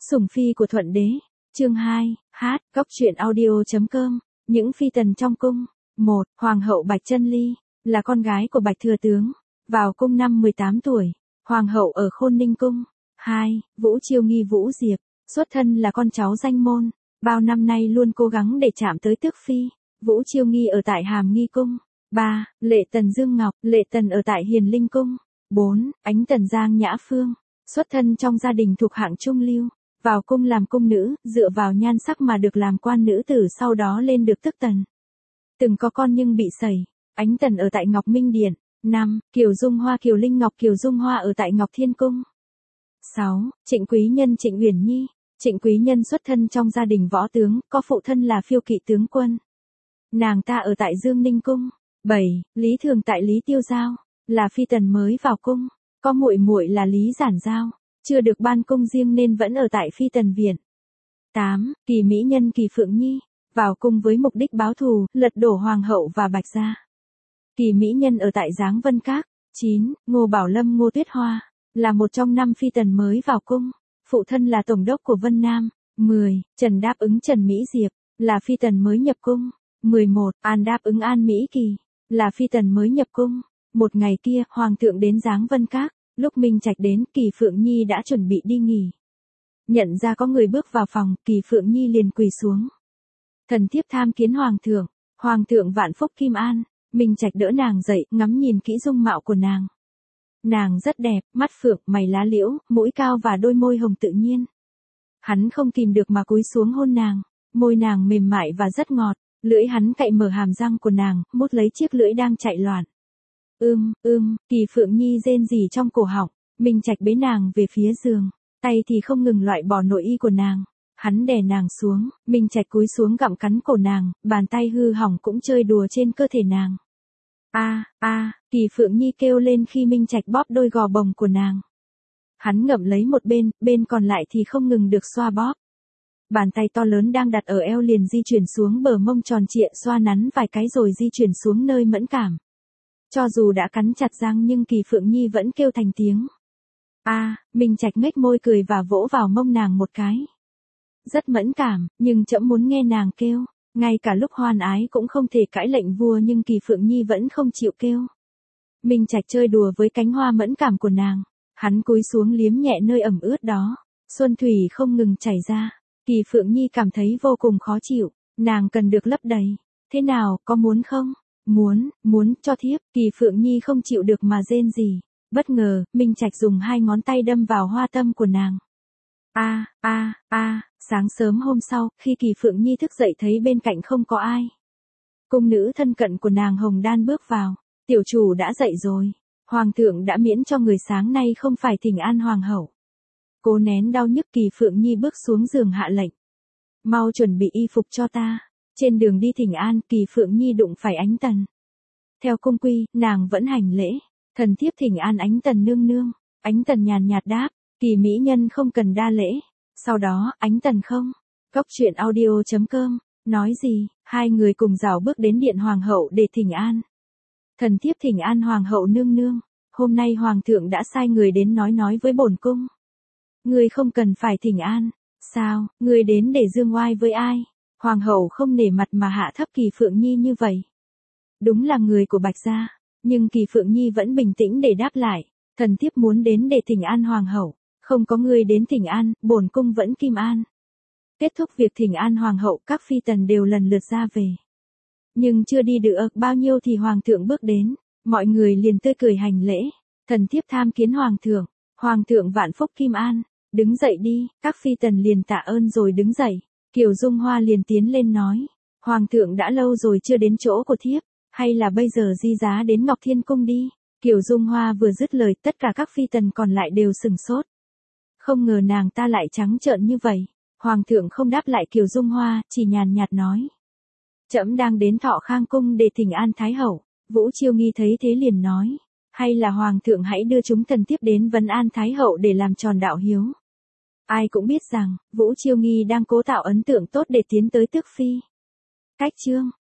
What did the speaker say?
Sủng phi của Thuận đế. Chương 2, hát, góc truyện audio.com, những phi tần trong cung. 1. Hoàng hậu Bạch Chân Ly, là con gái của Bạch Thừa Tướng, vào cung năm 18 tuổi, hoàng hậu ở Khôn Ninh Cung. 2. Vũ Chiêu Nghi Vũ Diệp, xuất thân là con cháu danh môn, bao năm nay luôn cố gắng để chạm tới tước phi. Vũ Chiêu Nghi ở tại Hàm Nghi Cung. 3. Lệ Tần Dương Ngọc, Lệ Tần ở tại Hiền Linh Cung. 4. Ánh Tần Giang Nhã Phương, xuất thân trong gia đình thuộc hạng trung lưu, vào cung làm cung nữ, dựa vào nhan sắc mà được làm quan nữ tử, sau đó lên được tước tần. Từng có con nhưng bị sẩy. Ánh Tần ở tại Ngọc Minh Điện. 5. Kiều Dung Hoa Kiều Linh Ngọc Kiều Dung Hoa ở tại Ngọc Thiên Cung. 6. Trịnh Quý Nhân Trịnh Uyển Nhi, Trịnh Quý Nhân xuất thân trong gia đình võ tướng, có phụ thân là phiêu kỵ tướng quân. Nàng ta ở tại Dương Ninh Cung. 7. Lý Thường tại Lý Tiêu Giao, là phi tần mới vào cung, có muội muội là Lý Giản Giao, chưa được ban cung riêng nên vẫn ở tại phi tần viện. 8. Kỳ mỹ nhân Kỳ Phượng Nhi, vào cung với mục đích báo thù, lật đổ hoàng hậu và Bạch gia. Kỳ mỹ nhân ở tại Giáng Vân Các. 9. Ngô Bảo Lâm Ngô Tuyết Hoa, là một trong 5 phi tần mới vào cung, phụ thân là tổng đốc của Vân Nam. 10. Trần Đáp Ứng Trần Mỹ Diệp, là phi tần mới nhập cung. 11. An Đáp Ứng An Mỹ Kỳ, là phi tần mới nhập cung. Một ngày kia, hoàng thượng đến Giáng Vân Các, lúc Minh Trạch đến, Kỳ Phượng Nhi đã chuẩn bị đi nghỉ. Nhận ra có người bước vào phòng, Kỳ Phượng Nhi liền quỳ xuống. Thần thiếp tham kiến hoàng thượng vạn phúc kim an. Minh Trạch đỡ nàng dậy, ngắm nhìn kỹ dung mạo của nàng. Nàng rất đẹp, mắt phượng, mày lá liễu, mũi cao và đôi môi hồng tự nhiên. Hắn không kìm được mà cúi xuống hôn nàng, môi nàng mềm mại và rất ngọt, lưỡi hắn cạy mở hàm răng của nàng, mút lấy chiếc lưỡi đang chạy loạn. Kỳ Phượng Nhi rên rỉ trong cổ họng. Minh Trạch bế nàng về phía giường, tay thì không ngừng loại bỏ nội y của nàng. Hắn đè nàng xuống, Minh Trạch cúi xuống gặm cắn cổ nàng, bàn tay hư hỏng cũng chơi đùa trên cơ thể nàng. Kỳ Phượng Nhi kêu lên khi Minh Trạch bóp đôi gò bồng của nàng. Hắn ngậm lấy một bên, bên còn lại thì không ngừng được xoa bóp. Bàn tay to lớn đang đặt ở eo liền di chuyển xuống bờ mông tròn trịa, xoa nắn vài cái rồi di chuyển xuống nơi mẫn cảm. Cho dù đã cắn chặt răng nhưng Kỳ Phượng Nhi vẫn kêu thành tiếng. Minh Trạch nhếch môi cười và vỗ vào mông nàng một cái. Rất mẫn cảm, nhưng trẫm muốn nghe nàng kêu. Ngay cả lúc hoan ái cũng không thể cãi lệnh vua nhưng Kỳ Phượng Nhi vẫn không chịu kêu. Minh Trạch chơi đùa với cánh hoa mẫn cảm của nàng. Hắn cúi xuống liếm nhẹ nơi ẩm ướt đó. Xuân thủy không ngừng chảy ra. Kỳ Phượng Nhi cảm thấy vô cùng khó chịu. Nàng cần được lấp đầy. Thế nào, có muốn không? Muốn, cho thiếp. Kỳ Phượng Nhi không chịu được mà rên rỉ. Bất ngờ, Minh Trạch dùng 2 ngón tay đâm vào hoa tâm của nàng. Sáng sớm hôm sau, khi Kỳ Phượng Nhi thức dậy thấy bên cạnh không có ai. Cung nữ thân cận của nàng Hồng Đan bước vào. Tiểu chủ đã dậy rồi. Hoàng thượng đã miễn cho người sáng nay không phải thỉnh an hoàng hậu. Cố nén đau nhức, Kỳ Phượng Nhi bước xuống giường hạ lệnh. Mau chuẩn bị y phục cho ta. Trên đường đi thỉnh an, Kỳ Phượng Nhi đụng phải Ánh Tần. Theo cung quy, nàng vẫn hành lễ. Thần thiếp thỉnh an Ánh Tần nương nương. Ánh Tần nhàn nhạt đáp. Kỳ mỹ nhân không cần đa lễ. Sau đó, Ánh Tần không. Góc truyện audio.com, nói gì, hai người cùng rảo bước đến điện hoàng hậu để thỉnh an. Thần thiếp thỉnh an hoàng hậu nương nương. Hôm nay hoàng thượng đã sai người đến nói với bổn cung. Ngươi không cần phải thỉnh an. Sao, ngươi đến để dương oai với ai? Hoàng hậu không nể mặt mà hạ thấp Kỳ Phượng Nhi như vậy. Đúng là người của Bạch gia, nhưng Kỳ Phượng Nhi vẫn bình tĩnh để đáp lại. Thần thiếp muốn đến để thỉnh an hoàng hậu. Không có người đến thỉnh an, bổn cung vẫn kim an. Kết thúc việc thỉnh an hoàng hậu, các phi tần đều lần lượt ra về. Nhưng chưa đi được bao nhiêu thì hoàng thượng bước đến, mọi người liền tươi cười hành lễ. Thần thiếp tham kiến hoàng thượng vạn phúc kim an. Đứng dậy đi, các phi tần liền tạ ơn rồi đứng dậy. Kiều Dung Hoa liền tiến lên nói, hoàng thượng đã lâu rồi chưa đến chỗ của thiếp, hay là bây giờ di giá đến Ngọc Thiên Cung đi. Kiều Dung Hoa vừa dứt lời, tất cả các phi tần còn lại đều sừng sốt. Không ngờ nàng ta lại trắng trợn như vậy. Hoàng thượng không đáp lại Kiều Dung Hoa, chỉ nhàn nhạt nói. Trẫm đang đến Thọ Khang Cung để thỉnh an Thái hậu. Vũ Chiêu Nghi thấy thế liền nói. Hay là hoàng thượng hãy đưa chúng thần tiếp đến vấn an Thái hậu để làm tròn đạo hiếu. Ai cũng biết rằng, Vũ Chiêu Nghi đang cố tạo ấn tượng tốt để tiến tới tước phi. Cách chương